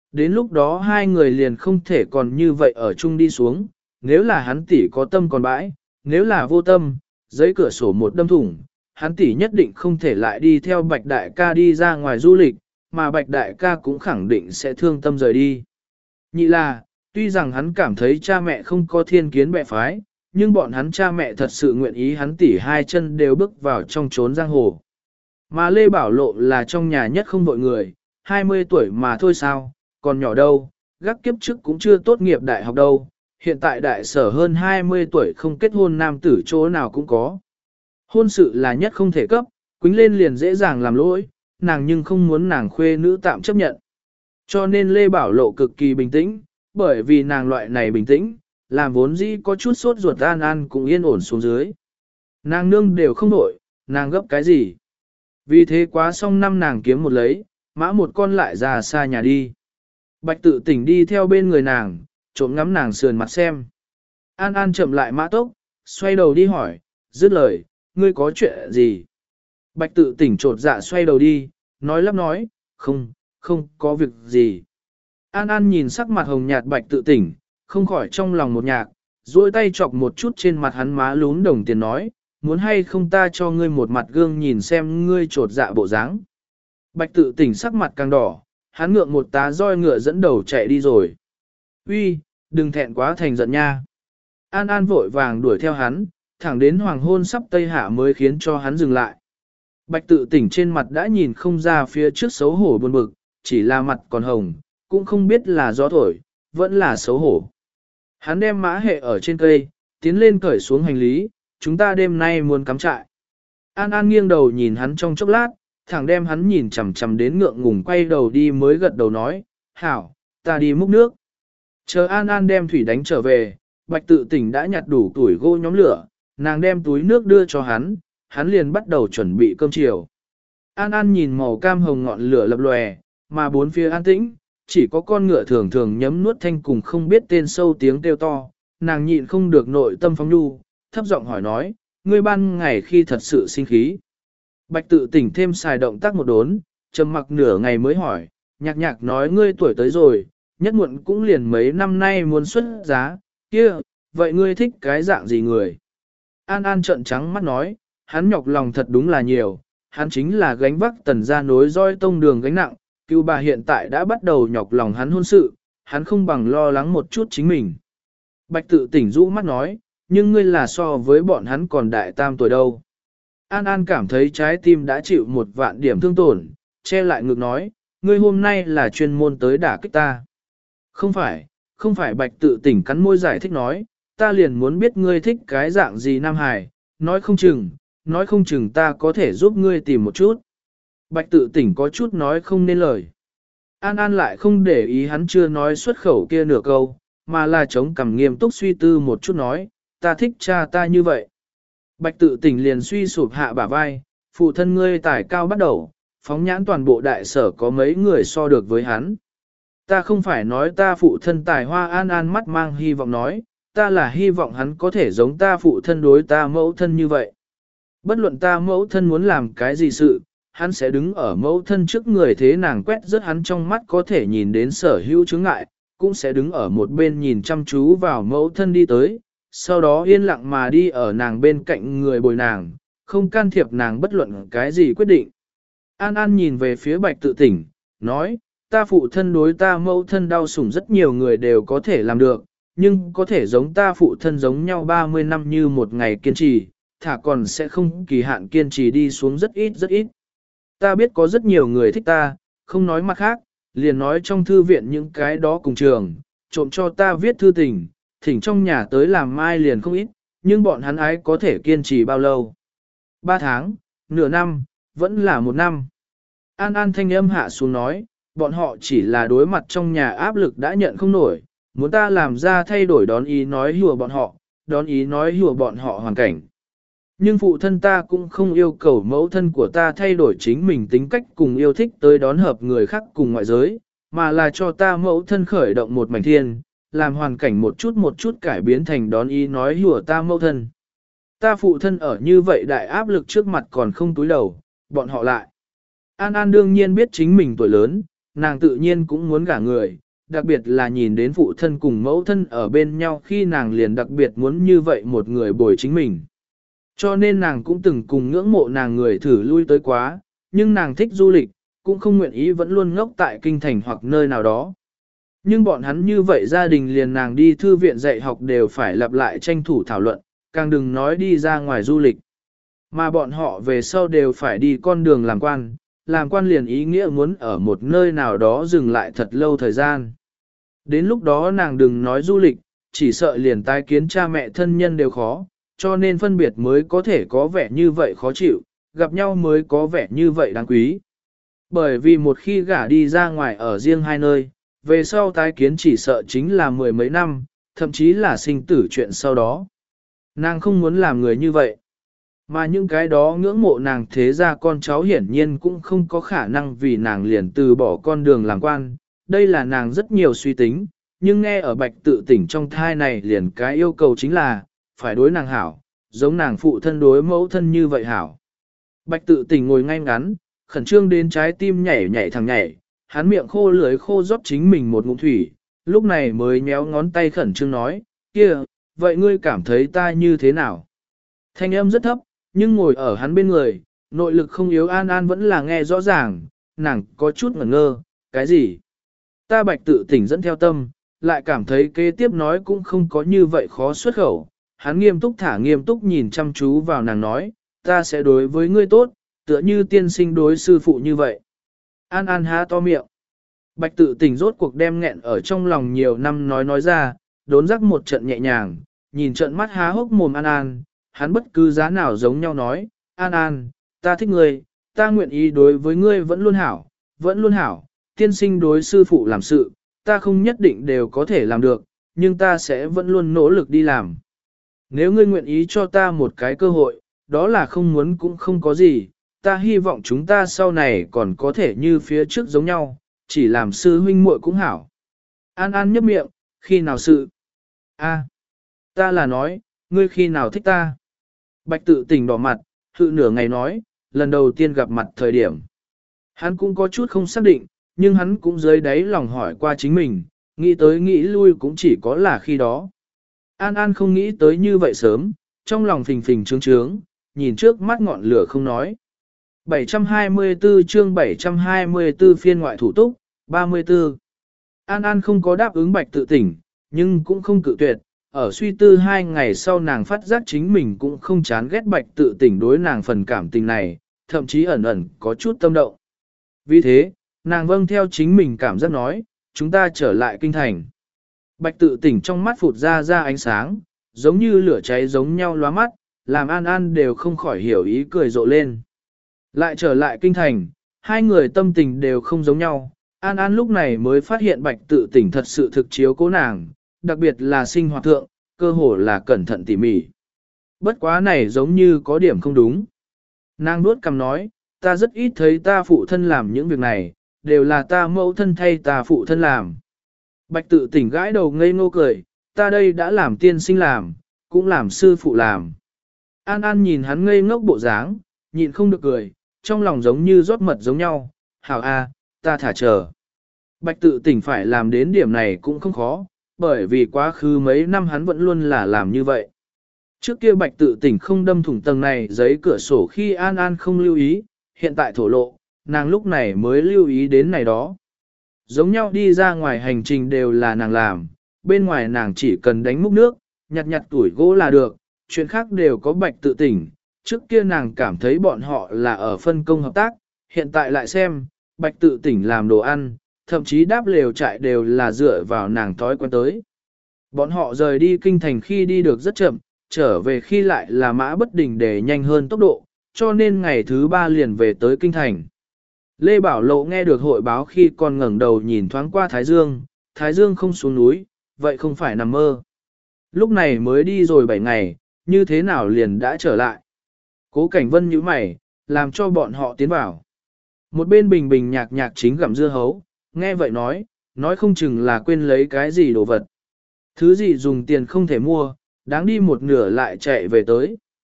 Đến lúc đó hai người liền không thể còn như vậy ở chung đi xuống, nếu là hắn tỷ có tâm còn bãi, nếu là vô tâm, giấy cửa sổ một đâm thủng, hắn tỷ nhất định không thể lại đi theo Bạch Đại ca đi ra ngoài du lịch, mà Bạch Đại ca cũng khẳng định sẽ thương tâm rời đi. Nhị là, tuy rằng hắn cảm thấy cha mẹ không có thiên kiến bệ phái, nhưng bọn hắn cha mẹ thật sự nguyện ý hắn tỷ hai chân đều bước vào trong chốn giang hồ. Mà Lê Bảo Lộ là trong nhà nhất không vội người, 20 tuổi mà thôi sao, còn nhỏ đâu, gác kiếp trước cũng chưa tốt nghiệp đại học đâu, hiện tại đại sở hơn 20 tuổi không kết hôn nam tử chỗ nào cũng có. Hôn sự là nhất không thể cấp, quính lên liền dễ dàng làm lỗi, nàng nhưng không muốn nàng khuê nữ tạm chấp nhận. Cho nên Lê Bảo Lộ cực kỳ bình tĩnh, bởi vì nàng loại này bình tĩnh, làm vốn dĩ có chút sốt ruột An An cũng yên ổn xuống dưới. Nàng nương đều không nổi, nàng gấp cái gì. Vì thế quá xong năm nàng kiếm một lấy, mã một con lại ra xa nhà đi. Bạch Tự Tỉnh đi theo bên người nàng, trộm ngắm nàng sườn mặt xem. An An chậm lại mã tốc, xoay đầu đi hỏi, dứt lời, ngươi có chuyện gì? Bạch Tự Tỉnh trột dạ xoay đầu đi, nói lắp nói, không có việc gì. An An nhìn sắc mặt hồng nhạt Bạch Tự Tỉnh, không khỏi trong lòng một nhạc, duỗi tay chọc một chút trên mặt hắn má lún đồng tiền nói, muốn hay không ta cho ngươi một mặt gương nhìn xem ngươi trột dạ bộ dáng. Bạch Tự Tỉnh sắc mặt càng đỏ, hắn ngượng một tá roi ngựa dẫn đầu chạy đi rồi. Uy, đừng thẹn quá thành giận nha. An An vội vàng đuổi theo hắn, thẳng đến hoàng hôn sắp tây hạ mới khiến cho hắn dừng lại. Bạch Tự Tỉnh trên mặt đã nhìn không ra phía trước xấu hổ buồn bực, chỉ là mặt còn hồng, cũng không biết là gió thổi, vẫn là xấu hổ. Hắn đem mã hệ ở trên cây, tiến lên cởi xuống hành lý, chúng ta đêm nay muốn cắm trại. An An nghiêng đầu nhìn hắn trong chốc lát, thẳng đem hắn nhìn chằm chằm đến ngượng ngùng quay đầu đi mới gật đầu nói, hảo, ta đi múc nước. Chờ An An đem thủy đánh trở về, Bạch Tự Tỉnh đã nhặt đủ tuổi gỗ nhóm lửa, nàng đem túi nước đưa cho hắn, hắn liền bắt đầu chuẩn bị cơm chiều. An An nhìn màu cam hồng ngọn lửa lập lòe, mà bốn phía an tĩnh, chỉ có con ngựa thường thường nhấm nuốt thanh cùng không biết tên sâu tiếng kêu to, nàng nhịn không được nội tâm phóng nhu, thấp giọng hỏi nói, ngươi ban ngày khi thật sự sinh khí. Bạch Tự Tỉnh thêm xài động tác một đốn, trầm mặc nửa ngày mới hỏi, nhạc nhạc nói ngươi tuổi tới rồi, nhất muộn cũng liền mấy năm nay muốn xuất giá, kia, vậy ngươi thích cái dạng gì người? An An trợn trắng mắt nói, hắn nhọc lòng thật đúng là nhiều, hắn chính là gánh vác Tần gia nối roi tông đường gánh nặng, cựu bà hiện tại đã bắt đầu nhọc lòng hắn hôn sự, hắn không bằng lo lắng một chút chính mình. Bạch Tự Tỉnh rũ mắt nói, nhưng ngươi là so với bọn hắn còn đại tam tuổi đâu. An An cảm thấy trái tim đã chịu một vạn điểm thương tổn, che lại ngực nói, ngươi hôm nay là chuyên môn tới đả kích ta. Không phải Bạch Tự Tỉnh cắn môi giải thích nói, ta liền muốn biết ngươi thích cái dạng gì Nam Hải, nói không chừng ta có thể giúp ngươi tìm một chút. Bạch Tự Tỉnh có chút nói không nên lời. An An lại không để ý hắn chưa nói xuất khẩu kia nửa câu, mà là chống cằm nghiêm túc suy tư một chút nói, ta thích cha ta như vậy. Bạch Tự Tỉnh liền suy sụp hạ bả vai, phụ thân ngươi tài cao bắt đầu, phóng nhãn toàn bộ đại sở có mấy người so được với hắn. Ta không phải nói ta phụ thân tài hoa. An An mắt mang hy vọng nói, ta là hy vọng hắn có thể giống ta phụ thân đối ta mẫu thân như vậy. Bất luận ta mẫu thân muốn làm cái gì sự, hắn sẽ đứng ở mẫu thân trước người thế nàng quét rớt hắn trong mắt có thể nhìn đến sở hữu chướng ngại, cũng sẽ đứng ở một bên nhìn chăm chú vào mẫu thân đi tới, sau đó yên lặng mà đi ở nàng bên cạnh người bồi nàng, không can thiệp nàng bất luận cái gì quyết định. An An nhìn về phía Bạch Tự Tỉnh, nói, ta phụ thân đối ta mẫu thân đau sủng rất nhiều người đều có thể làm được, nhưng có thể giống ta phụ thân giống nhau 30 năm như một ngày kiên trì, thả còn sẽ không kỳ hạn kiên trì đi xuống rất ít rất ít. Ta biết có rất nhiều người thích ta, không nói mặt khác, liền nói trong thư viện những cái đó cùng trường, trộm cho ta viết thư tình, thỉnh trong nhà tới làm mai liền không ít, nhưng bọn hắn ái có thể kiên trì bao lâu? 3 tháng, nửa năm, vẫn là 1 năm. An An thanh âm hạ xuống nói, bọn họ chỉ là đối mặt trong nhà áp lực đã nhận không nổi, muốn ta làm ra thay đổi đón ý nói hùa bọn họ, đón ý nói hùa bọn họ hoàn cảnh. Nhưng phụ thân ta cũng không yêu cầu mẫu thân của ta thay đổi chính mình tính cách cùng yêu thích tới đón hợp người khác cùng ngoại giới, mà là cho ta mẫu thân khởi động một mảnh thiên, làm hoàn cảnh một chút cải biến thành đón ý nói hùa ta mẫu thân. Ta phụ thân ở như vậy đại áp lực trước mặt còn không túi đầu, bọn họ lại. An An đương nhiên biết chính mình tuổi lớn, nàng tự nhiên cũng muốn gả người, đặc biệt là nhìn đến phụ thân cùng mẫu thân ở bên nhau khi nàng liền đặc biệt muốn như vậy một người bồi chính mình. Cho nên nàng cũng từng cùng ngưỡng mộ nàng người thử lui tới quá, nhưng nàng thích du lịch, cũng không nguyện ý vẫn luôn ngốc tại kinh thành hoặc nơi nào đó. Nhưng bọn hắn như vậy gia đình liền nàng đi thư viện dạy học đều phải lặp lại tranh thủ thảo luận, càng đừng nói đi ra ngoài du lịch. Mà bọn họ về sau đều phải đi con đường làm quan liền ý nghĩa muốn ở một nơi nào đó dừng lại thật lâu thời gian. Đến lúc đó nàng đừng nói du lịch, chỉ sợ liền tái kiến cha mẹ thân nhân đều khó, cho nên phân biệt mới có thể có vẻ như vậy khó chịu, gặp nhau mới có vẻ như vậy đáng quý. Bởi vì một khi gả đi ra ngoài ở riêng hai nơi, về sau tái kiến chỉ sợ chính là mười mấy năm, thậm chí là sinh tử chuyện sau đó. Nàng không muốn làm người như vậy. Mà những cái đó ngưỡng mộ nàng thế ra con cháu hiển nhiên cũng không có khả năng vì nàng liền từ bỏ con đường làm quan. Đây là nàng rất nhiều suy tính, nhưng nghe ở bạch tự tỉnh trong thai này liền cái yêu cầu chính là, phải đối nàng hảo, giống nàng phụ thân đối mẫu thân như vậy hảo. Bạch tự tỉnh ngồi ngay ngắn, khẩn trương đến trái tim nhảy nhảy thằng nhảy, hắn miệng khô lưỡi khô rót chính mình một ngụm thủy, lúc này mới nhéo ngón tay khẩn trương nói, kia, vậy ngươi cảm thấy ta như thế nào? Thanh âm rất thấp, nhưng ngồi ở hắn bên người, nội lực không yếu An An vẫn là nghe rõ ràng, nàng có chút ngẩn ngơ, cái gì? Ta bạch tự tỉnh dẫn theo tâm, lại cảm thấy kế tiếp nói cũng không có như vậy khó xuất khẩu. Hắn nghiêm túc nhìn chăm chú vào nàng nói, ta sẽ đối với ngươi tốt, tựa như tiên sinh đối sư phụ như vậy. An An há to miệng. Bạch tự tỉnh rốt cuộc đem nghẹn ở trong lòng nhiều năm nói ra, đốn rắc một trận nhẹ nhàng, nhìn trận mắt há hốc mồm An An, hắn bất cứ giá nào giống nhau nói, An An, ta thích ngươi, ta nguyện ý đối với ngươi vẫn luôn hảo, tiên sinh đối sư phụ làm sự, ta không nhất định đều có thể làm được, nhưng ta sẽ vẫn luôn nỗ lực đi làm. Nếu ngươi nguyện ý cho ta một cái cơ hội, đó là không muốn cũng không có gì, ta hy vọng chúng ta sau này còn có thể như phía trước giống nhau, chỉ làm sư huynh muội cũng hảo. An An nhấp miệng, khi nào sự? Ta là nói, ngươi khi nào thích ta? Bạch tự tỉnh đỏ mặt, hự nửa ngày nói, lần đầu tiên gặp mặt thời điểm. Hắn cũng có chút không xác định, nhưng hắn cũng dưới đáy lòng hỏi qua chính mình, nghĩ tới nghĩ lui cũng chỉ có là khi đó. An An không nghĩ tới như vậy sớm, trong lòng phình phình trướng trướng, nhìn trước mắt ngọn lửa không nói. 724 chương 724 phiên ngoại thủ túc, 34. An An không có đáp ứng bạch tự tỉnh, nhưng cũng không cự tuyệt. Ở suy tư 2 ngày sau nàng phát giác chính mình cũng không chán ghét bạch tự tỉnh đối nàng phần cảm tình này, thậm chí ẩn ẩn có chút tâm động. Vì thế, nàng vâng theo chính mình cảm giác nói, chúng ta trở lại kinh thành. Bạch tự tỉnh trong mắt phụt ra ánh sáng, giống như lửa cháy giống nhau lóa mắt, làm An An đều không khỏi hiểu ý cười rộ lên. Lại trở lại kinh thành, hai người tâm tình đều không giống nhau, An An lúc này mới phát hiện bạch tự tỉnh thật sự thực chiếu cố nàng, đặc biệt là sinh hoạt thượng, cơ hồ là cẩn thận tỉ mỉ. Bất quá này giống như có điểm không đúng. Nàng nuốt cằm nói, ta rất ít thấy ta phụ thân làm những việc này, đều là ta mẫu thân thay ta phụ thân làm. Bạch tự tỉnh gãi đầu ngây ngô cười, ta đây đã làm tiên sinh làm, cũng làm sư phụ làm. An An nhìn hắn ngây ngốc bộ dáng, nhịn không được cười, trong lòng giống như rót mật giống nhau, hảo a, ta thả chờ. Bạch tự tỉnh phải làm đến điểm này cũng không khó, bởi vì quá khứ mấy năm hắn vẫn luôn là làm như vậy. Trước kia bạch tự tỉnh không đâm thủng tầng này giấy cửa sổ khi An An không lưu ý, hiện tại thổ lộ, nàng lúc này mới lưu ý đến này đó. Giống nhau đi ra ngoài hành trình đều là nàng làm, bên ngoài nàng chỉ cần đánh múc nước, nhặt tuổi gỗ là được, chuyện khác đều có bạch tự tỉnh. Trước kia nàng cảm thấy bọn họ là ở phân công hợp tác, hiện tại lại xem, bạch tự tỉnh làm đồ ăn, thậm chí đáp lều trại đều là dựa vào nàng thói quen tới. Bọn họ rời đi kinh thành khi đi được rất chậm, trở về khi lại là mã bất đình để nhanh hơn tốc độ, cho nên ngày thứ 3 liền về tới kinh thành. Lê Bảo Lộ nghe được hội báo khi còn ngẩng đầu nhìn thoáng qua Thái Dương không xuống núi, vậy không phải nằm mơ. Lúc này mới đi rồi 7 ngày, như thế nào liền đã trở lại. Cố Cảnh Vân nhíu mày, làm cho bọn họ tiến vào. Một bên bình bình nhạc chính gặm dưa hấu, nghe vậy nói không chừng là quên lấy cái gì đồ vật. Thứ gì dùng tiền không thể mua, đáng đi một nửa lại chạy về tới.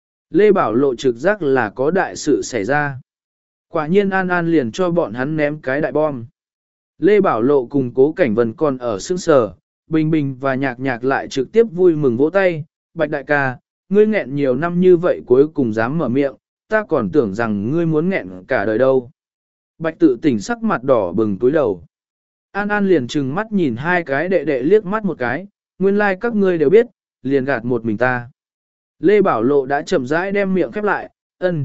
Lê Bảo Lộ trực giác là có đại sự xảy ra. Quả nhiên An An liền cho bọn hắn ném cái đại bom. Lê Bảo Lộ cùng Cố Cảnh Vân còn ở sương sờ, Bình Bình và Nhạc Nhạc lại trực tiếp vui mừng vỗ tay, Bạch đại ca, ngươi nghẹn nhiều năm như vậy cuối cùng dám mở miệng, ta còn tưởng rằng ngươi muốn nghẹn cả đời đâu. Bạch tự tỉnh sắc mặt đỏ bừng túi đầu. An An liền trừng mắt nhìn hai cái đệ đệ liếc mắt một cái, nguyên lai like các ngươi đều biết, liền gạt một mình ta. Lê Bảo Lộ đã chậm rãi đem miệng khép lại,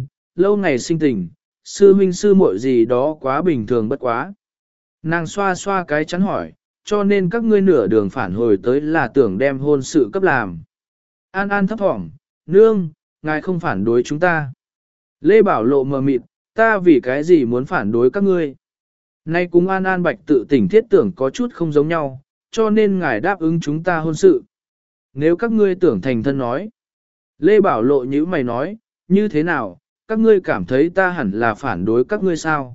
lâu ngày sinh tình, sư huynh sư muội gì đó quá bình thường bất quá. Nàng xoa xoa cái chắn hỏi, cho nên các ngươi nửa đường phản hồi tới là tưởng đem hôn sự cấp làm. An An thấp thỏm, nương, ngài không phản đối chúng ta. Lê Bảo Lộ mờ mịt, ta vì cái gì muốn phản đối các ngươi. Nay cùng An An Bạch tự tỉnh thiết tưởng có chút không giống nhau, cho nên ngài đáp ứng chúng ta hôn sự. Nếu các ngươi tưởng thành thân nói. Lê Bảo Lộ như mày nói, như thế nào, các ngươi cảm thấy ta hẳn là phản đối các ngươi sao?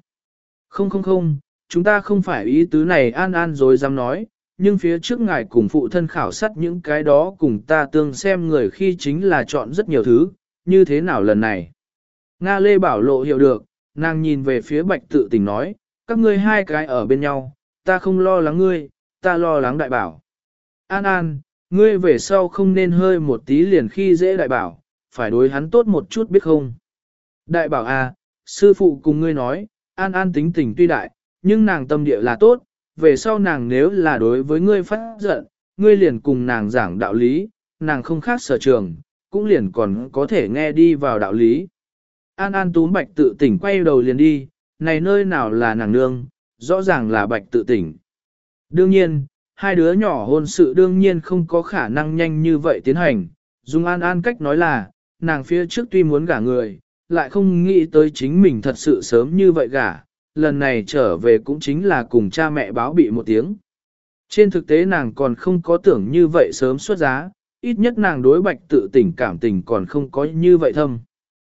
Không, chúng ta không phải ý tứ này. An An rồi dám nói, nhưng phía trước ngài cùng phụ thân khảo sát những cái đó cùng ta tương xem người khi chính là chọn rất nhiều thứ, như thế nào lần này? Nga Lê Bảo Lộ hiểu được, nàng nhìn về phía Bạch tự tỉnh nói, các ngươi hai cái ở bên nhau, ta không lo lắng ngươi, ta lo lắng đại bảo. An An, ngươi về sau không nên hơi một tí liền khi dễ đại bảo, phải đối hắn tốt một chút biết không? Đại bảo à, sư phụ cùng ngươi nói, An An tính tình tuy đại, nhưng nàng tâm địa là tốt, về sau nàng nếu là đối với ngươi phát giận, ngươi liền cùng nàng giảng đạo lý, nàng không khác sở trường, cũng liền còn có thể nghe đi vào đạo lý. An An túm Bạch tự tỉnh quay đầu liền đi, này nơi nào là nàng nương, rõ ràng là Bạch tự tỉnh. Đương nhiên, hai đứa nhỏ hôn sự đương nhiên không có khả năng nhanh như vậy tiến hành, dùng An An cách nói là, nàng phía trước tuy muốn gả người, lại không nghĩ tới chính mình thật sự sớm như vậy gả, lần này trở về cũng chính là cùng cha mẹ báo bị một tiếng. Trên thực tế nàng còn không có tưởng như vậy sớm xuất giá, ít nhất nàng đối Bạch tự tỉnh cảm tình còn không có như vậy thâm.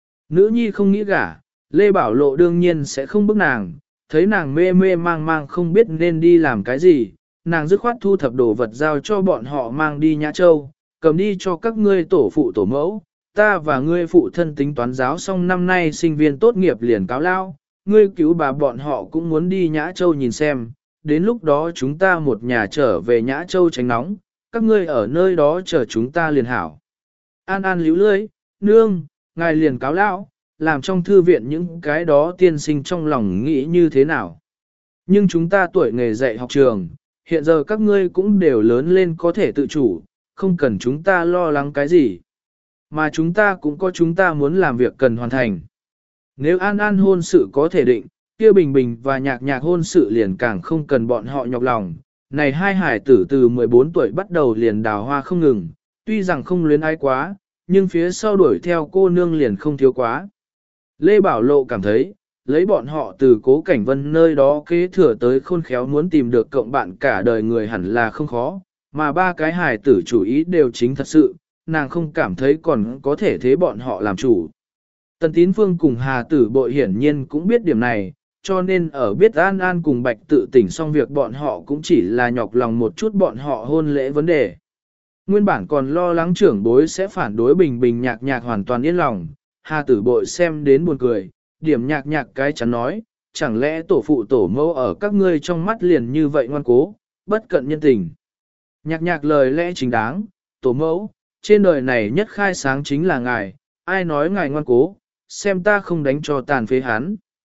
Nữ nhi không nghĩ gả, Lê Bảo Lộ đương nhiên sẽ không bức nàng, thấy nàng mê mê mang mang không biết nên đi làm cái gì, nàng dứt khoát thu thập đồ vật giao cho bọn họ mang đi Nhã Châu, cầm đi cho các ngươi tổ phụ tổ mẫu, ta và ngươi phụ thân tính toán giáo xong năm nay sinh viên tốt nghiệp liền cáo lao, ngươi cứu bà bọn họ cũng muốn đi Nhã Châu nhìn xem, đến lúc đó chúng ta một nhà trở về Nhã Châu tránh nóng, các ngươi ở nơi đó chờ chúng ta liền hảo. An An líu lưỡi, nương, ngài liền cáo lão, làm trong thư viện những cái đó tiên sinh trong lòng nghĩ như thế nào. Nhưng chúng ta tuổi nghề dạy học trường, hiện giờ các ngươi cũng đều lớn lên có thể tự chủ, không cần chúng ta lo lắng cái gì. Mà chúng ta cũng có chúng ta muốn làm việc cần hoàn thành. Nếu An An hôn sự có thể định, kia Bình Bình và Nhạc Nhạc hôn sự liền càng không cần bọn họ nhọc lòng. Này hai hải tử từ 14 tuổi bắt đầu liền đào hoa không ngừng, tuy rằng không luyến ái quá, nhưng phía sau đuổi theo cô nương liền không thiếu quá. Lê Bảo Lộ cảm thấy, lấy bọn họ từ Cố Cảnh Vân nơi đó kế thừa tới khôn khéo muốn tìm được cộng bạn cả đời người hẳn là không khó, mà ba cái hài tử chủ ý đều chính thật sự, nàng không cảm thấy còn có thể thế bọn họ làm chủ. Tần Tín Phương cùng Hà Tử Bội hiển nhiên cũng biết điểm này, cho nên ở biết An An cùng Bạch tự tỉnh xong việc bọn họ cũng chỉ là nhọc lòng một chút bọn họ hôn lễ vấn đề. Nguyên bản còn lo lắng trưởng bối sẽ phản đối Bình Bình Nhạc Nhạc hoàn toàn yên lòng, Hà Tử Bội xem đến buồn cười, điểm Nhạc Nhạc cái chắn nói, chẳng lẽ tổ phụ tổ mẫu ở các ngươi trong mắt liền như vậy ngoan cố, bất cận nhân tình. Nhạc Nhạc lời lẽ chính đáng, tổ mẫu, trên đời này nhất khai sáng chính là ngài, ai nói ngài ngoan cố, xem ta không đánh cho tàn phế hắn.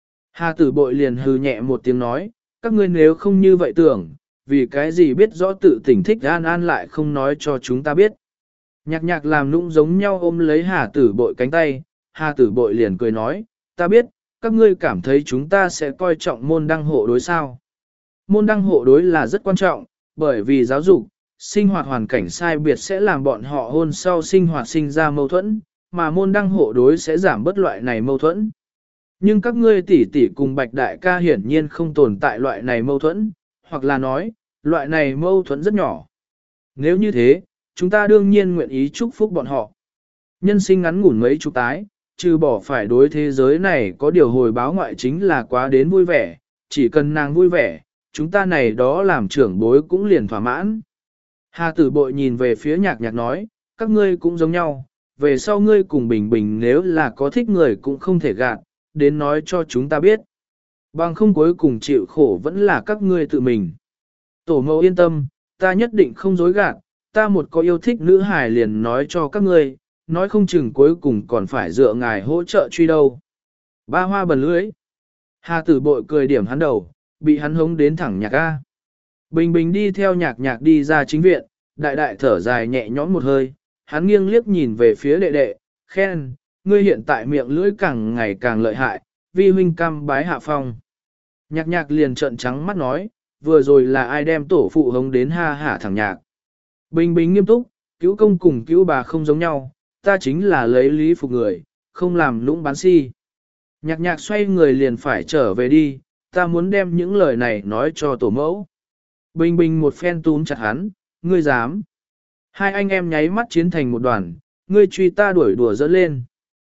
Hà Tử Bội liền hừ nhẹ một tiếng nói, các ngươi nếu không như vậy tưởng, vì cái gì biết rõ tự tỉnh thích An An lại không nói cho chúng ta biết. Nhạc Nhạc làm nũng giống nhau ôm lấy Hà Tử Bội cánh tay, Hà Tử Bội liền cười nói, ta biết, các ngươi cảm thấy chúng ta sẽ coi trọng môn đăng hộ đối sao. Môn đăng hộ đối là rất quan trọng, bởi vì giáo dục, sinh hoạt hoàn cảnh sai biệt sẽ làm bọn họ hôn sau sinh hoạt sinh ra mâu thuẫn, mà môn đăng hộ đối sẽ giảm bớt loại này mâu thuẫn. Nhưng các ngươi tỷ tỷ cùng Bạch đại ca hiển nhiên không tồn tại loại này mâu thuẫn, hoặc là nói, loại này mâu thuẫn rất nhỏ. Nếu như thế, chúng ta đương nhiên nguyện ý chúc phúc bọn họ. Nhân sinh ngắn ngủn mấy chục tái, trừ bỏ phải đối thế giới này có điều hồi báo ngoại chính là quá đến vui vẻ, chỉ cần nàng vui vẻ, chúng ta này đó làm trưởng bối cũng liền thỏa mãn. Hà Tử Bội nhìn về phía Nhạc Nhạc nói, các ngươi cũng giống nhau, về sau ngươi cùng Bình Bình nếu là có thích người cũng không thể gạt, đến nói cho chúng ta biết. Bằng không cuối cùng chịu khổ vẫn là các ngươi tự mình. Tổ mẫu yên tâm, ta nhất định không dối gạt, ta một có yêu thích nữ hài liền nói cho các ngươi, nói không chừng cuối cùng còn phải dựa ngài hỗ trợ truy đâu. Ba hoa bần lưới. Hà tử bội cười điểm hắn đầu, bị hắn hống đến thẳng nhạc A. Bình bình đi theo nhạc nhạc đi ra chính viện, đại đại thở dài nhẹ nhõm một hơi, hắn nghiêng liếc nhìn về phía đệ đệ, khen, ngươi hiện tại miệng lưỡi càng ngày càng lợi hại, vi huynh cam bái hạ phong. Nhạc nhạc liền trợn trắng mắt nói, vừa rồi là ai đem tổ phụ hống đến ha hả thẳng nhạc. Bình bình nghiêm túc, cứu công cùng cứu bà không giống nhau, ta chính là lấy lý phục người, không làm lũng bán si. Nhạc nhạc xoay người liền phải trở về đi, ta muốn đem những lời này nói cho tổ mẫu. Bình bình một phen túm chặt hắn, ngươi dám. Hai anh em nháy mắt chiến thành một đoàn, ngươi truy ta đuổi đùa dỡ lên.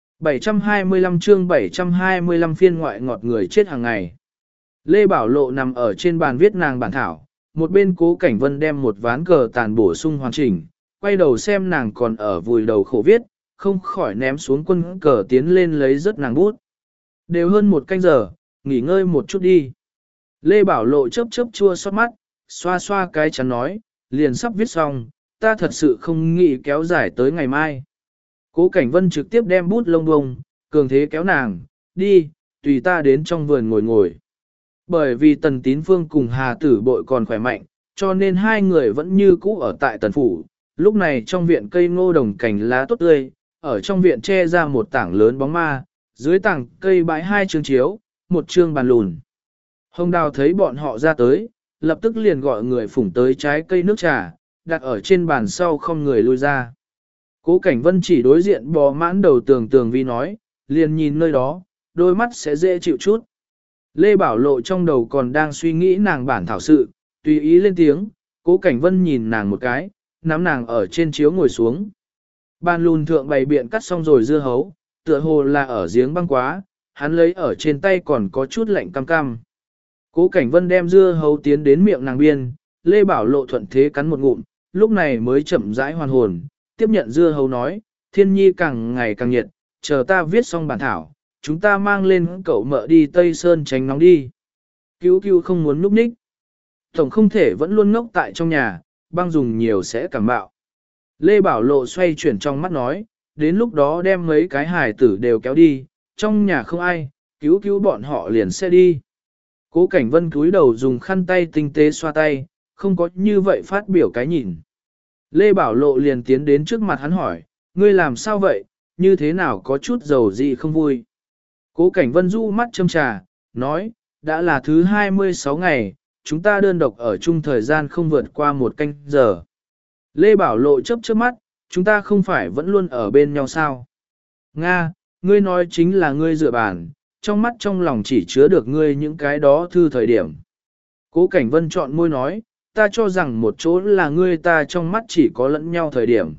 725 chương 725 phiên ngoại ngọt người chết hàng ngày. Lê Bảo Lộ nằm ở trên bàn viết nàng bản thảo, một bên Cố Cảnh Vân đem một ván cờ tàn bổ sung hoàn chỉnh, quay đầu xem nàng còn ở vùi đầu khổ viết, không khỏi ném xuống quân cờ tiến lên lấy rất nàng bút. Đều hơn một canh giờ, nghỉ ngơi một chút đi. Lê Bảo Lộ chớp chớp chua xót mắt, xoa xoa cái chắn nói, liền sắp viết xong, ta thật sự không nghĩ kéo dài tới ngày mai. Cố Cảnh Vân trực tiếp đem bút lông bông, cường thế kéo nàng, đi, tùy ta đến trong vườn ngồi ngồi. Bởi vì Tần Tín Phương cùng Hà Tử Bội còn khỏe mạnh, cho nên hai người vẫn như cũ ở tại Tần Phủ. Lúc này trong viện cây ngô đồng cành lá tốt tươi, ở trong viện che ra một tảng lớn bóng ma, dưới tảng cây bãi hai chương chiếu, một chương bàn lùn. Hồng Đào thấy bọn họ ra tới, lập tức liền gọi người phủng tới trái cây nước trà, đặt ở trên bàn sau không người lui ra. Cố Cảnh Vân chỉ đối diện bò mãn đầu tường vi nói, liền nhìn nơi đó, đôi mắt sẽ dễ chịu chút. Lê Bảo Lộ trong đầu còn đang suy nghĩ nàng bản thảo sự, tùy ý lên tiếng, Cố Cảnh Vân nhìn nàng một cái, nắm nàng ở trên chiếu ngồi xuống. Bàn lùn thượng bày biện cắt xong rồi dưa hấu, tựa hồ là ở giếng băng quá, hắn lấy ở trên tay còn có chút lạnh cam cam. Cố Cảnh Vân đem dưa hấu tiến đến miệng nàng biên, Lê Bảo Lộ thuận thế cắn một ngụm, lúc này mới chậm rãi hoàn hồn, tiếp nhận dưa hấu nói, thiên nhi càng ngày càng nhiệt, chờ ta viết xong bản thảo, chúng ta mang lên cậu mợ đi Tây Sơn tránh nóng đi. Cứu cứu không muốn núp ních. Tổng không thể vẫn luôn ngốc tại trong nhà, băng dùng nhiều sẽ cảm bạo. Lê Bảo Lộ xoay chuyển trong mắt nói, đến lúc đó đem mấy cái hài tử đều kéo đi, trong nhà không ai, cứu cứu bọn họ liền sẽ đi. Cố Cảnh Vân cúi đầu dùng khăn tay tinh tế xoa tay, không có như vậy phát biểu cái nhìn. Lê Bảo Lộ liền tiến đến trước mặt hắn hỏi, ngươi làm sao vậy, như thế nào có chút dầu gì không vui. Cố Cảnh Vân du mắt châm trà, nói, đã là thứ 26 ngày, chúng ta đơn độc ở chung thời gian không vượt qua một canh giờ. Lê Bảo Lộ chớp chớp mắt, chúng ta không phải vẫn luôn ở bên nhau sao? Nga, ngươi nói chính là ngươi dựa bàn, trong mắt trong lòng chỉ chứa được ngươi những cái đó thư thời điểm. Cố Cảnh Vân chọn môi nói, ta cho rằng một chỗ là ngươi ta trong mắt chỉ có lẫn nhau thời điểm.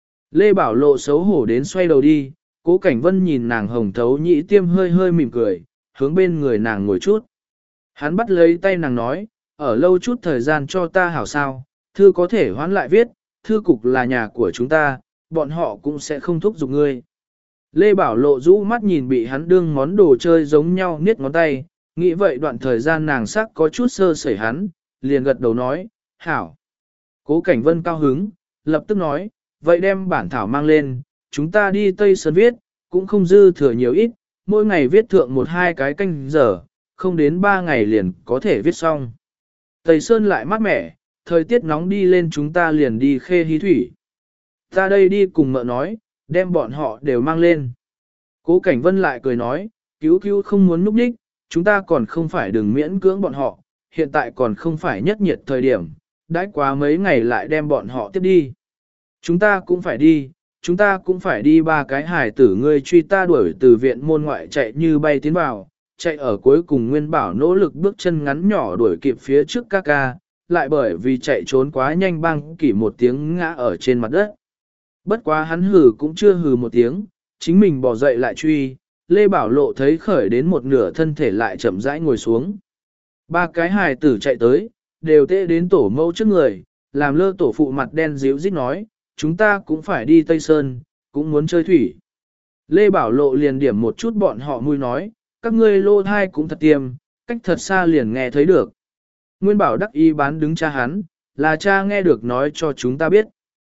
Lê Bảo Lộ xấu hổ đến xoay đầu đi, Cố Cảnh Vân nhìn nàng hồng thấu nhĩ tiêm hơi hơi mỉm cười, hướng bên người nàng ngồi chút. Hắn bắt lấy tay nàng nói, ở lâu chút thời gian cho ta hảo sao, thư có thể hoán lại viết, thư cục là nhà của chúng ta, bọn họ cũng sẽ không thúc giục ngươi. Lê Bảo Lộ rũ mắt nhìn bị hắn đương món đồ chơi giống nhau niết ngón tay, nghĩ vậy đoạn thời gian nàng sắc có chút sơ sẩy hắn, liền gật đầu nói, hảo. Cố Cảnh Vân cao hứng, lập tức nói, vậy đem bản thảo mang lên, chúng ta đi Tây Sơn viết, cũng không dư thừa nhiều ít, mỗi ngày viết thượng 1-2 cái canh giờ, không đến 3 ngày liền có thể viết xong. Tây Sơn lại mát mẻ, thời tiết nóng đi lên chúng ta liền đi Khê Hí Thủy. Ta đây đi cùng mợ nói, đem bọn họ đều mang lên. Cố Cảnh Vân lại cười nói, cứu cứu không muốn núp đích, chúng ta còn không phải đừng miễn cưỡng bọn họ, hiện tại còn không phải nhất nhiệt thời điểm, đãi quá mấy ngày lại đem bọn họ tiếp đi. Chúng ta cũng phải đi 3 cái hài tử ngươi truy ta đuổi từ viện môn ngoại chạy như bay tiến vào, chạy ở cuối cùng Nguyên Bảo nỗ lực bước chân ngắn nhỏ đuổi kịp phía trước ca ca, lại bởi vì chạy trốn quá nhanh băng kỷ một tiếng ngã ở trên mặt đất. Bất quá hắn hừ cũng chưa hừ một tiếng, chính mình bỏ dậy lại truy, Lê Bảo Lộ thấy khởi đến một nửa thân thể lại chậm rãi ngồi xuống. 3 cái hài tử chạy tới, đều tê đến tổ mẫu trước người, làm lơ tổ phụ mặt đen díu dít nói, chúng ta cũng phải đi Tây Sơn, cũng muốn chơi thủy. Lê Bảo Lộ liền điểm một chút bọn họ mui nói, các ngươi lô thai cũng thật tiêm, cách thật xa liền nghe thấy được. Nguyên Bảo đắc ý bán đứng cha hắn, là cha nghe được nói cho chúng ta biết.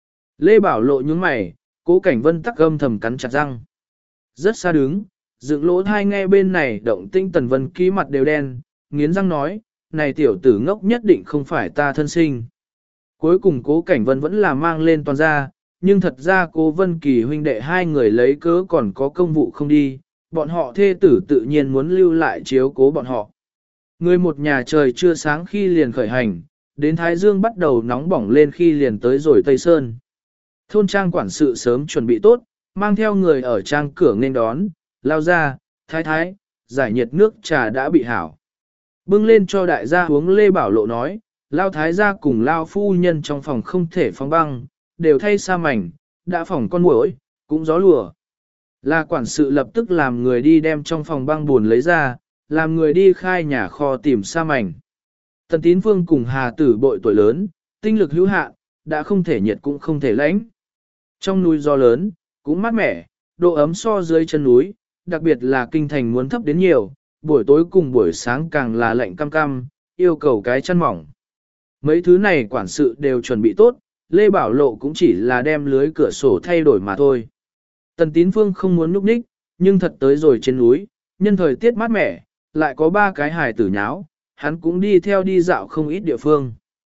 Lê Bảo Lộ nhướng mày, Cố Cảnh Vân tắc âm thầm cắn chặt răng. Rất xa đứng, dựng lỗ thai nghe bên này động tinh Tần Vân Ký mặt đều đen, nghiến răng nói, này tiểu tử ngốc nhất định không phải ta thân sinh. Cuối cùng Cố Cảnh Vân vẫn là mang lên toàn ra, nhưng thật ra Cố Vân Kỳ huynh đệ hai người lấy cớ còn có công vụ không đi, bọn họ thê tử tự nhiên muốn lưu lại chiếu cố bọn họ. Người một nhà trời chưa sáng khi liền khởi hành, đến Thái Dương bắt đầu nóng bỏng lên khi liền tới rồi Tây Sơn. Thôn trang quản sự sớm chuẩn bị tốt, mang theo người ở trang cửa nên đón, lao ra, thái, giải nhiệt nước trà đã bị hảo. Bưng lên cho đại gia uống. Lê Bảo Lộ nói, lao thái gia cùng lao phu nhân trong phòng không thể phóng băng, đều thay sa mảnh, đã phòng con muỗi, cũng gió lùa. Là quản sự lập tức làm người đi đem trong phòng băng buồn lấy ra, làm người đi khai nhà kho tìm sa mảnh. Tần Tín Phương cùng Hà Tử Bội tuổi lớn, tinh lực hữu hạn, đã không thể nhiệt cũng không thể lạnh. Trong núi gió lớn, cũng mát mẻ, độ ấm so dưới chân núi, đặc biệt là kinh thành muốn thấp đến nhiều, buổi tối cùng buổi sáng càng là lạnh cam cam, yêu cầu cái chăn mỏng. Mấy thứ này quản sự đều chuẩn bị tốt, Lê Bảo Lộ cũng chỉ là đem lưới cửa sổ thay đổi mà thôi. Tần Tín Phương không muốn núp ních, nhưng thật tới rồi trên núi, nhân thời tiết mát mẻ, lại có 3 cái hài tử nháo, hắn cũng đi theo đi dạo không ít địa phương.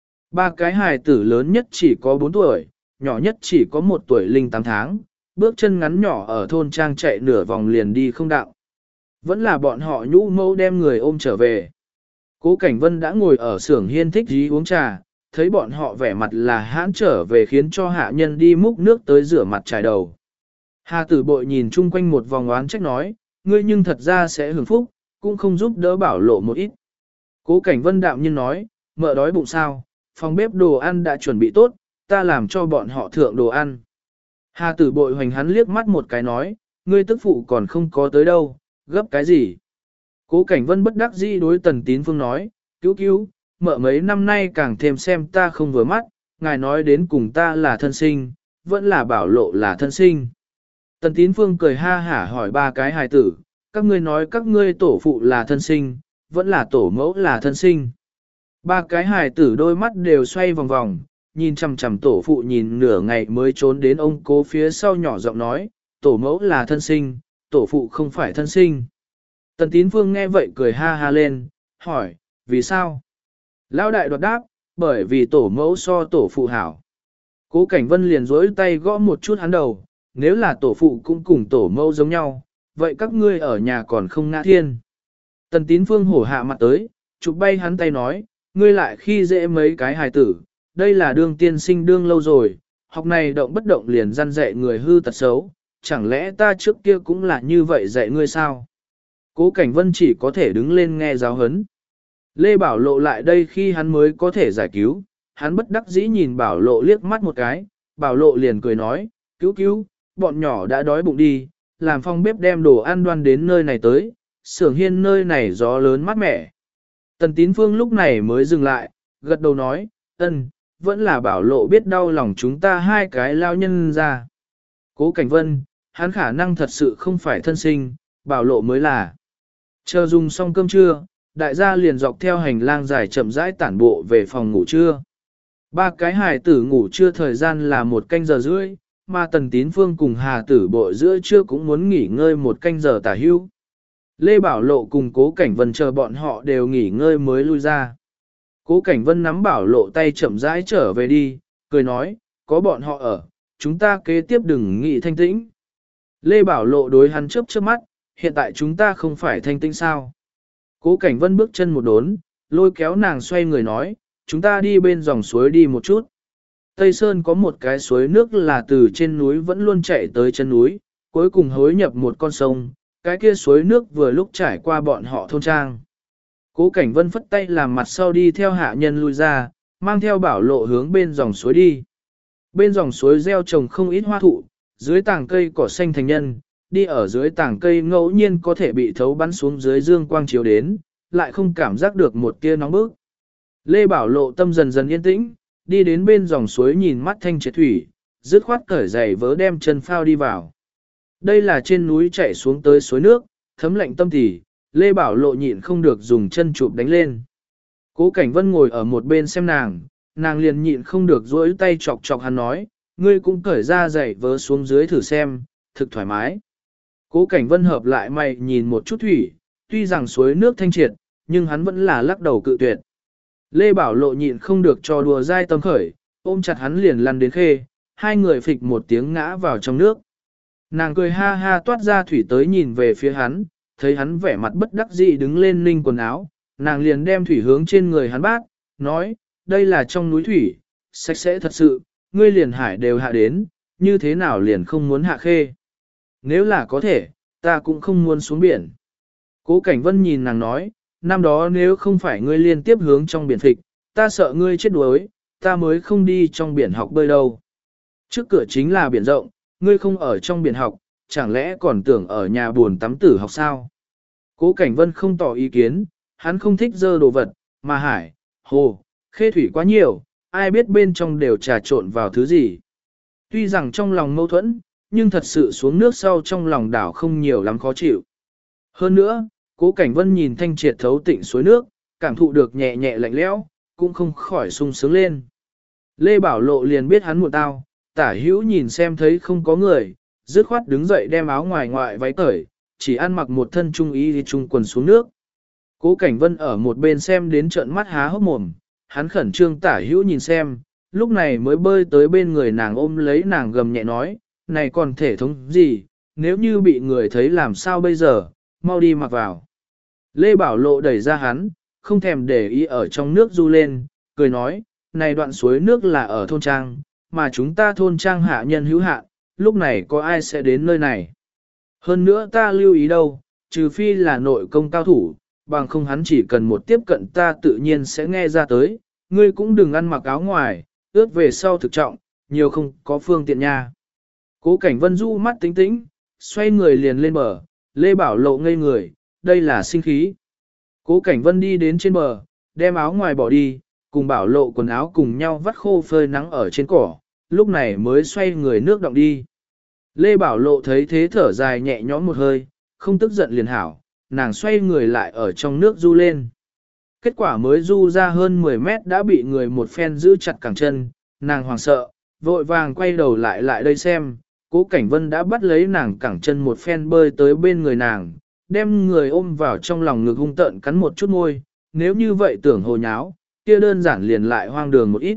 3 cái hài tử lớn nhất chỉ có 4 tuổi, nhỏ nhất chỉ có 1 tuổi linh 8 tháng, bước chân ngắn nhỏ ở thôn trang chạy nửa vòng liền đi không đạo. Vẫn là bọn họ nhũ mâu đem người ôm trở về. Cố Cảnh Vân đã ngồi ở xưởng hiên thích dí uống trà, thấy bọn họ vẻ mặt là hãn trở về khiến cho hạ nhân đi múc nước tới rửa mặt trải đầu. Hà Tử Bội nhìn chung quanh một vòng oán trách nói, ngươi nhưng thật ra sẽ hưởng phúc, cũng không giúp đỡ Bảo Lộ một ít. Cố Cảnh Vân đạm nhiên nói, mợ đói bụng sao, phòng bếp đồ ăn đã chuẩn bị tốt, ta làm cho bọn họ thượng đồ ăn. Hà Tử Bội hoành hắn liếc mắt một cái nói, ngươi tức phụ còn không có tới đâu, gấp cái gì. Cố Cảnh Vân bất đắc dĩ đối Tần Tín Phương nói, cứu, mợ mấy năm nay càng thêm xem ta không vừa mắt, ngài nói đến cùng ta là thân sinh, vẫn là Bảo Lộ là thân sinh. Tần Tín Phương cười ha hả hỏi 3 cái hài tử, các ngươi nói các ngươi tổ phụ là thân sinh, vẫn là tổ mẫu là thân sinh. 3 cái hài tử đôi mắt đều xoay vòng vòng, nhìn chằm chằm tổ phụ nhìn nửa ngày mới trốn đến ông Cố phía sau nhỏ giọng nói, tổ mẫu là thân sinh, tổ phụ không phải thân sinh. Tần Tín Phương nghe vậy cười ha ha lên, hỏi, vì sao? Lão đại đoạt đáp, bởi vì tổ mẫu so tổ phụ hảo. Cố Cảnh Vân liền dối tay gõ một chút hắn đầu, nếu là tổ phụ cũng cùng tổ mẫu giống nhau, vậy các ngươi ở nhà còn không ngã thiên. Tần Tín Phương hổ hạ mặt tới, chụp bay hắn tay nói, ngươi lại khi dễ mấy cái hài tử, đây là đương tiên sinh đương lâu rồi, học này động bất động liền răn dạy người hư tật xấu, chẳng lẽ ta trước kia cũng là như vậy dạy ngươi sao? Cố Cảnh Vân chỉ có thể đứng lên nghe giáo huấn. Lê Bảo Lộ lại đây khi hắn mới có thể giải cứu, hắn bất đắc dĩ nhìn Bảo Lộ liếc mắt một cái, Bảo Lộ liền cười nói, cứu, bọn nhỏ đã đói bụng đi, làm phòng bếp đem đồ ăn đoan đến nơi này tới, xưởng hiên nơi này gió lớn mát mẻ. Tần Tín Phương lúc này mới dừng lại, gật đầu nói, vẫn là Bảo Lộ biết đau lòng chúng ta 2 cái lao nhân ra. Cố Cảnh Vân, hắn khả năng thật sự không phải thân sinh, Bảo Lộ mới là. Chờ dùng xong cơm trưa, đại gia liền dọc theo hành lang dài chậm rãi tản bộ về phòng ngủ trưa. 3 cái hài tử ngủ trưa thời gian là 1 canh giờ rưỡi, mà Tần Tín Phương cùng Hà Tử Bội giữa trưa cũng muốn nghỉ ngơi 1 canh giờ tả hưu. Lê Bảo Lộ cùng Cố Cảnh Vân chờ bọn họ đều nghỉ ngơi mới lui ra. Cố Cảnh Vân nắm Bảo Lộ tay chậm rãi trở về đi, cười nói, có bọn họ ở, chúng ta kế tiếp đừng nghĩ thanh tĩnh. Lê Bảo Lộ đối hắn chớp mắt, hiện tại chúng ta không phải thanh tĩnh sao. Cố Cảnh Vân bước chân một đốn, lôi kéo nàng xoay người nói, chúng ta đi bên dòng suối đi một chút. Tây Sơn có một cái suối nước là từ trên núi vẫn luôn chạy tới chân núi, cuối cùng hối nhập một con sông, cái kia suối nước vừa lúc trải qua bọn họ thôn trang. Cố Cảnh Vân phất tay làm mặt sau đi theo hạ nhân lui ra, mang theo Bảo Lộ hướng bên dòng suối đi. Bên dòng suối gieo trồng không ít hoa thụ, dưới tảng cây cỏ xanh thành nhân, đi ở dưới tảng cây ngẫu nhiên có thể bị thấu bắn xuống dưới dương quang chiếu đến, lại không cảm giác được một tia nóng bức. Lê Bảo Lộ tâm dần dần yên tĩnh, đi đến bên dòng suối nhìn mắt thanh triệt thủy, dứt khoát cởi giày vớ đem chân phao đi vào. Đây là trên núi chảy xuống tới suối nước, thấm lạnh tâm tỉ, Lê Bảo Lộ nhịn không được dùng chân chụp đánh lên. Cố Cảnh Vân ngồi ở một bên xem nàng liền nhịn không được duỗi tay chọc chọc hắn nói, ngươi cũng cởi ra giày vớ xuống dưới thử xem, thực thoải mái. Cố Cảnh Vân hợp lại mày nhìn một chút thủy, tuy rằng suối nước thanh triệt, nhưng hắn vẫn là lắc đầu cự tuyệt. Lê Bảo Lộ nhịn không được cho đùa dai tâm khởi, ôm chặt hắn liền lăn đến khê, hai người phịch một tiếng ngã vào trong nước. Nàng cười ha ha toát ra thủy tới nhìn về phía hắn, thấy hắn vẻ mặt bất đắc dĩ đứng lên ninh quần áo, nàng liền đem thủy hướng trên người hắn bát, nói, đây là trong núi thủy, sạch sẽ thật sự, ngươi liền hải đều hạ đến, như thế nào liền không muốn hạ khê. Nếu là có thể, ta cũng không muốn xuống biển. Cố Cảnh Vân nhìn nàng nói, năm đó nếu không phải ngươi liên tiếp hướng trong biển phịch, ta sợ ngươi chết đuối, ta mới không đi trong biển học bơi đâu. Trước cửa chính là biển rộng, ngươi không ở trong biển học, chẳng lẽ còn tưởng ở nhà buồn tắm tử học sao? Cố Cảnh Vân không tỏ ý kiến, hắn không thích dơ đồ vật, mà hải, hồ, khê thủy quá nhiều, ai biết bên trong đều trà trộn vào thứ gì. Tuy rằng trong lòng mâu thuẫn, nhưng thật sự xuống nước sau trong lòng đảo không nhiều lắm khó chịu. Hơn nữa, Cố Cảnh Vân nhìn thanh triệt thấu tịnh suối nước, cảm thụ được nhẹ nhẹ lạnh lẽo, cũng không khỏi sung sướng lên. Lê Bảo Lộ liền biết hắn muộn tao, tả hữu nhìn xem thấy không có người, dứt khoát đứng dậy đem áo ngoài ngoại váy cởi, chỉ ăn mặc một thân trung y đi trung quần xuống nước. Cố Cảnh Vân ở một bên xem đến trợn mắt há hốc mồm, hắn khẩn trương tả hữu nhìn xem, lúc này mới bơi tới bên người nàng ôm lấy nàng gầm nhẹ nói, này còn thể thống gì, nếu như bị người thấy làm sao bây giờ, mau đi mặc vào. Lê Bảo Lộ đẩy ra hắn, không thèm để ý ở trong nước du lên, cười nói, này đoạn suối nước là ở thôn trang, mà chúng ta thôn trang hạ nhân hữu hạn, lúc này có ai sẽ đến nơi này. Hơn nữa ta lưu ý đâu, trừ phi là nội công cao thủ, bằng không hắn chỉ cần một tiếp cận ta tự nhiên sẽ nghe ra tới, ngươi cũng đừng ăn mặc áo ngoài, ướt về sau thực trọng, nhiều không có phương tiện nha. Cố Cảnh Vân du mắt tính tĩnh, xoay người liền lên bờ, Lê Bảo Lộ ngây người, đây là sinh khí. Cố Cảnh Vân đi đến trên bờ, đem áo ngoài bỏ đi, cùng Bảo Lộ quần áo cùng nhau vắt khô phơi nắng ở trên cỏ, lúc này mới xoay người nước động đi. Lê Bảo Lộ thấy thế thở dài nhẹ nhõm một hơi, không tức giận liền hảo, nàng xoay người lại ở trong nước du lên. Kết quả mới du ra hơn 10 mét đã bị người một phen giữ chặt cẳng chân, nàng hoảng sợ, vội vàng quay đầu lại đây xem, Cố Cảnh Vân đã bắt lấy nàng cẳng chân một phen bơi tới bên người nàng, đem người ôm vào trong lòng ngực hung tợn cắn một chút môi, nếu như vậy tưởng hồ nháo, kia đơn giản liền lại hoang đường một ít.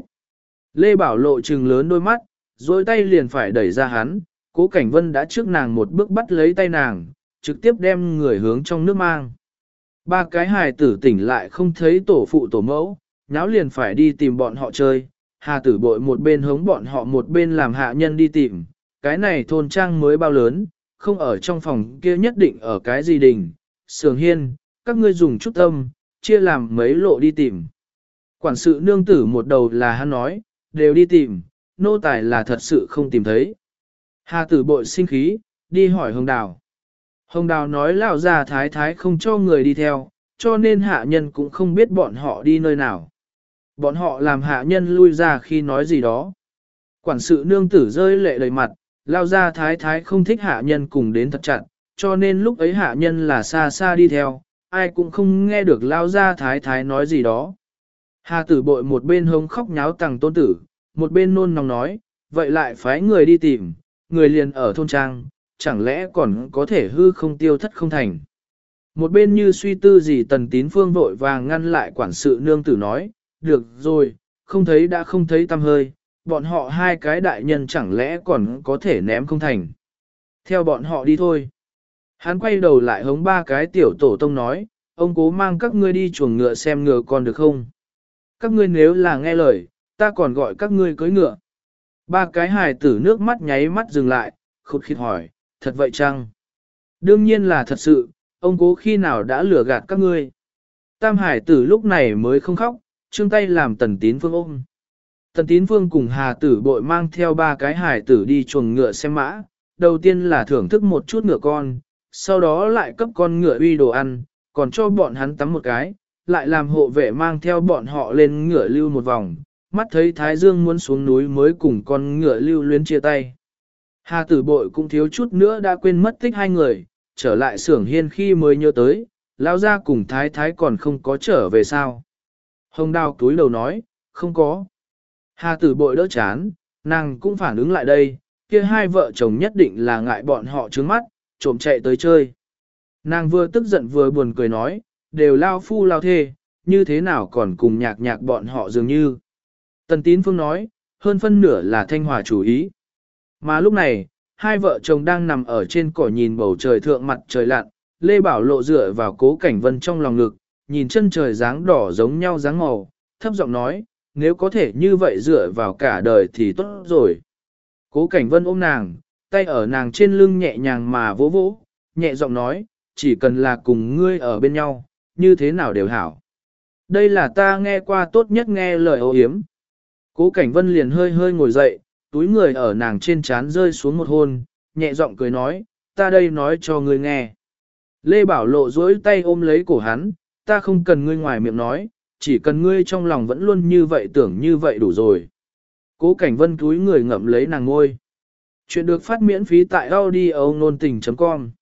Lê Bảo Lộ trừng lớn đôi mắt, dối tay liền phải đẩy ra hắn, Cố Cảnh Vân đã trước nàng một bước bắt lấy tay nàng, trực tiếp đem người hướng trong nước mang. Ba cái hài tử tỉnh lại không thấy tổ phụ tổ mẫu, nháo liền phải đi tìm bọn họ chơi, Hà Tử Bội một bên hống bọn họ một bên làm hạ nhân đi tìm, cái này thôn trang mới bao lớn, không ở trong phòng kia nhất định ở cái gì đình, sường hiên, các ngươi dùng chút tâm, chia làm mấy lộ đi tìm. Quản sự nương tử một đầu là hắn nói, đều đi tìm, nô tài là thật sự không tìm thấy. Hà Tử Bội sinh khí, đi hỏi Hồng Đào. Hồng Đào nói lão già thái thái không cho người đi theo, cho nên hạ nhân cũng không biết bọn họ đi nơi nào. Bọn họ làm hạ nhân lui ra khi nói gì đó. Quản sự nương tử rơi lệ đầy mặt, lão già thái thái không thích hạ nhân cùng đến thật chặt, cho nên lúc ấy hạ nhân là xa xa đi theo, ai cũng không nghe được lão già thái thái nói gì đó. Hà Tử Bội một bên hống khóc nháo tằng tôn tử, một bên nôn nóng nói, vậy lại phái người đi tìm, người liền ở thôn trang, chẳng lẽ còn có thể hư không tiêu thất không thành. Một bên như suy tư gì Tần Tín Phương vội vàng ngăn lại quản sự nương tử nói, được rồi, không thấy đã không thấy tăm hơi, bọn họ hai cái đại nhân chẳng lẽ còn có thể ném không thành. Theo bọn họ đi thôi. Hắn quay đầu lại hống ba cái tiểu tổ tông nói, ông cố mang các ngươi đi chuồng ngựa xem ngựa còn được không. Các ngươi nếu là nghe lời, ta còn gọi các ngươi cưới ngựa. Ba cái hài tử nước mắt nháy mắt dừng lại, khụt khịt hỏi, thật vậy chăng? Đương nhiên là thật sự, ông cố khi nào đã lừa gạt các ngươi. Tam hải tử lúc này mới không khóc, trương tay làm Tần Tín Phương ôm. Tần Tín Phương cùng Hà Tử Bội mang theo ba cái hải tử đi chuồng ngựa xem mã, đầu tiên là thưởng thức một chút ngựa con, sau đó lại cấp con ngựa uy đồ ăn, còn cho bọn hắn tắm một cái, lại làm hộ vệ mang theo bọn họ lên ngựa lưu một vòng, mắt thấy Thái Dương muốn xuống núi mới cùng con ngựa lưu luyến chia tay. Hà Tử Bội cũng thiếu chút nữa đã quên mất tích hai người, trở lại xưởng hiên khi mới nhớ tới, lão gia cùng thái thái còn không có trở về sao. Hồng Đào túi đầu nói, không có. Hà Tử Bội đỡ chán, nàng cũng phản ứng lại đây, kia hai vợ chồng nhất định là ngại bọn họ trướng mắt, trộm chạy tới chơi. Nàng vừa tức giận vừa buồn cười nói, đều lao phu lao thê, như thế nào còn cùng nhạc nhạc bọn họ dường như. Tần Tín Phương nói, hơn phân nửa là Thanh Hòa chủ ý. Mà lúc này, hai vợ chồng đang nằm ở trên cỏ nhìn bầu trời thượng mặt trời lặn, Lê Bảo Lộ dựa vào Cố Cảnh Vân trong lòng ngực, nhìn chân trời dáng đỏ giống nhau dáng màu, thấp giọng nói, nếu có thể như vậy dựa vào cả đời thì tốt rồi. Cố Cảnh Vân ôm nàng, tay ở nàng trên lưng nhẹ nhàng mà vỗ vỗ, nhẹ giọng nói, chỉ cần là cùng ngươi ở bên nhau, như thế nào đều hảo. Đây là ta nghe qua tốt nhất nghe lời ô hiếm. Cố Cảnh Vân liền hơi hơi ngồi dậy, túi người ở nàng trên trán rơi xuống một hôn, nhẹ giọng cười nói, ta đây nói cho ngươi nghe. Lê Bảo Lộ duỗi tay ôm lấy cổ hắn, ta không cần ngươi ngoài miệng nói, chỉ cần ngươi trong lòng vẫn luôn như vậy tưởng như vậy đủ rồi. Cố Cảnh Vân túi người ngậm lấy nàng ngôi. Chuyện được phát miễn phí tại audio nôn tình.com